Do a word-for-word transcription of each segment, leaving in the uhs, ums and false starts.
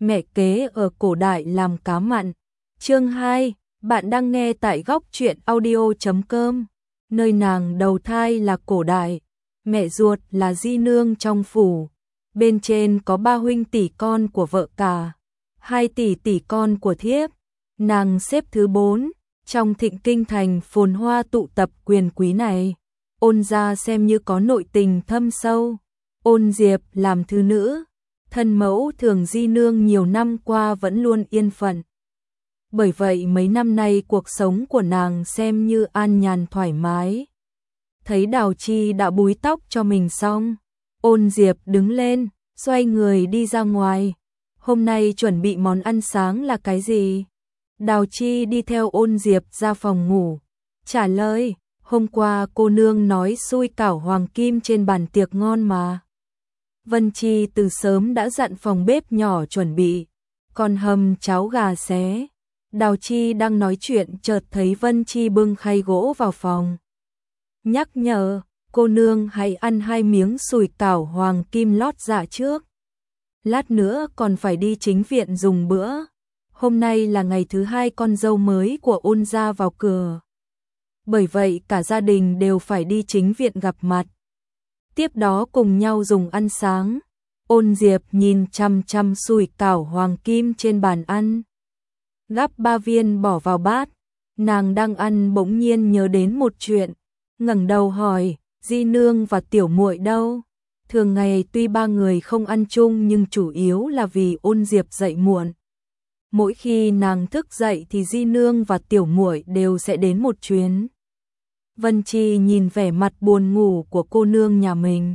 mẹ kế ở cổ đại làm cá mặn. Chương hai, bạn đang nghe tại góc truyện audio chấm com. Nơi nàng đầu thai là cổ đại, mẹ ruột là di nương trong phủ. Bên trên có ba huynh tỷ con của vợ cả, hai tỷ tỷ con của thiếp. Nàng xếp thứ bốn trong thịnh kinh thành phồn hoa tụ tập quyền quý này. Ôn gia xem như có nội tình thâm sâu. Ôn Diệp làm thứ nữ, thân mẫu thường di nương nhiều năm qua vẫn luôn yên phận. Bởi vậy mấy năm nay cuộc sống của nàng xem như an nhàn thoải mái. Thấy Đào Chi đã búi tóc cho mình xong, Ôn Diệp đứng lên, xoay người đi ra ngoài. Hôm nay chuẩn bị món ăn sáng là cái gì? Đào Chi đi theo Ôn Diệp ra phòng ngủ, trả lời, hôm qua cô nương nói xui cảo hoàng kim trên bàn tiệc ngon mà. Vân Chi từ sớm đã dặn phòng bếp nhỏ chuẩn bị, còn hầm cháo gà xé. Đào Chi đang nói chuyện chợt thấy Vân Chi bưng khay gỗ vào phòng. Nhắc nhở, cô nương hãy ăn hai miếng sủi cảo hoàng kim lót dạ trước. Lát nữa còn phải đi chính viện dùng bữa. Hôm nay là ngày thứ hai con dâu mới của Ôn gia vào cửa. Bởi vậy cả gia đình đều phải đi chính viện gặp mặt. Tiếp đó cùng nhau dùng ăn sáng. Ôn Diệp nhìn chăm chăm sủi cảo hoàng kim trên bàn ăn. Gắp ba viên bỏ vào bát. Nàng đang ăn bỗng nhiên nhớ đến một chuyện, ngẩng đầu hỏi, di nương và tiểu muội đâu? Thường ngày tuy ba người không ăn chung nhưng chủ yếu là vì Ôn Diệp dậy muộn. Mỗi khi nàng thức dậy thì di nương và tiểu muội đều sẽ đến một chuyến. Vân Chi nhìn vẻ mặt buồn ngủ của cô nương nhà mình,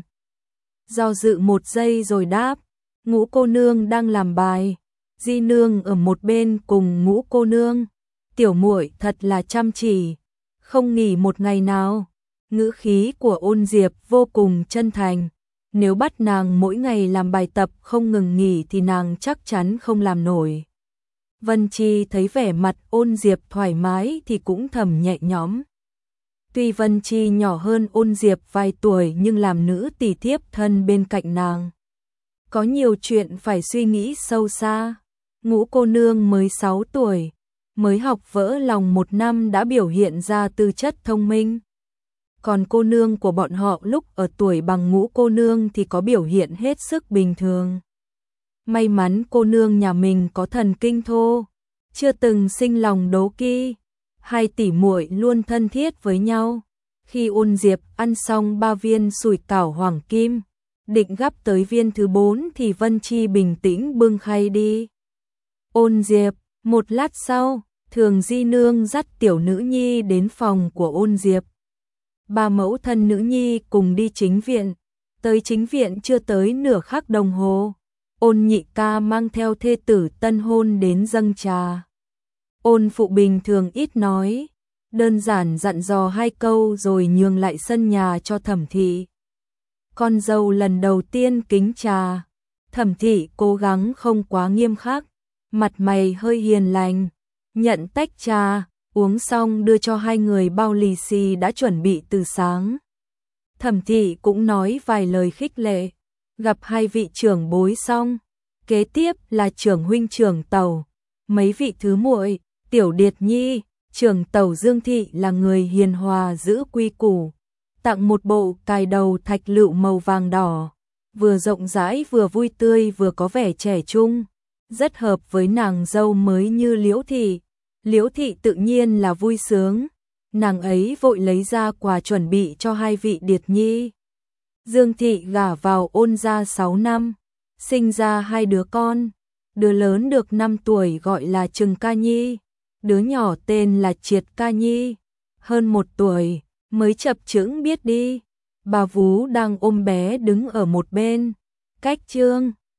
do dự một giây rồi đáp, Ngũ cô nương đang làm bài. Di nương ở một bên cùng Ngũ cô nương. Tiểu muội thật là chăm chỉ, không nghỉ một ngày nào. Ngữ khí của Ôn Diệp vô cùng chân thành. Nếu bắt nàng mỗi ngày làm bài tập không ngừng nghỉ thì nàng chắc chắn không làm nổi. Vân Chi thấy vẻ mặt Ôn Diệp thoải mái thì cũng thầm nhẹ nhõm. Tuy Vân Chi nhỏ hơn Ôn Diệp vài tuổi nhưng làm nữ tỷ thiếp thân bên cạnh nàng, có nhiều chuyện phải suy nghĩ sâu xa. Ngũ cô nương mới sáu tuổi, mới học vỡ lòng một năm đã biểu hiện ra tư chất thông minh. Còn cô nương của bọn họ lúc ở tuổi bằng Ngũ cô nương thì có biểu hiện hết sức bình thường. May mắn cô nương nhà mình có thần kinh thô, chưa từng sinh lòng đố kỵ. Hai tỷ muội luôn thân thiết với nhau. Khi Ôn Diệp ăn xong ba viên sủi cảo hoàng kim, định gắp tới viên thứ bốn thì Vân Chi bình tĩnh bưng khay đi. Ôn Diệp, một lát sau, Thường di nương dắt tiểu nữ nhi đến phòng của Ôn Diệp. Ba mẫu thân nữ nhi cùng đi chính viện. Tới chính viện chưa tới nửa khắc đồng hồ, Ôn nhị ca mang theo thê tử tân hôn đến dâng trà. Ôn phụ bình thường ít nói, đơn giản dặn dò hai câu rồi nhường lại sân nhà cho Thẩm thị. Con dâu lần đầu tiên kính trà, Thẩm thị cố gắng không quá nghiêm khắc, mặt mày hơi hiền lành, nhận tách trà, uống xong đưa cho hai người bao lì xì đã chuẩn bị từ sáng. Thẩm thị cũng nói vài lời khích lệ, gặp hai vị trưởng bối xong, kế tiếp là trưởng huynh trưởng tẩu, mấy vị thứ muội, tiểu điệt nhi. Trưởng tẩu Dương thị là người hiền hòa giữ quy củ, tặng một bộ cài đầu thạch lựu màu vàng đỏ, vừa rộng rãi vừa vui tươi vừa có vẻ trẻ trung, rất hợp với nàng dâu mới như Liễu thị. Liễu thị tự nhiên là vui sướng, nàng ấy vội lấy ra quà chuẩn bị cho hai vị điệt nhi. Dương thị gả vào Ôn gia sáu năm, sinh ra hai đứa con, đứa lớn được năm tuổi gọi là Trừng Ca Nhi, đứa nhỏ tên là Triệt Ca Nhi, hơn một tuổi, mới chập chững biết đi. Bà vú đang ôm bé đứng ở một bên, cách chương.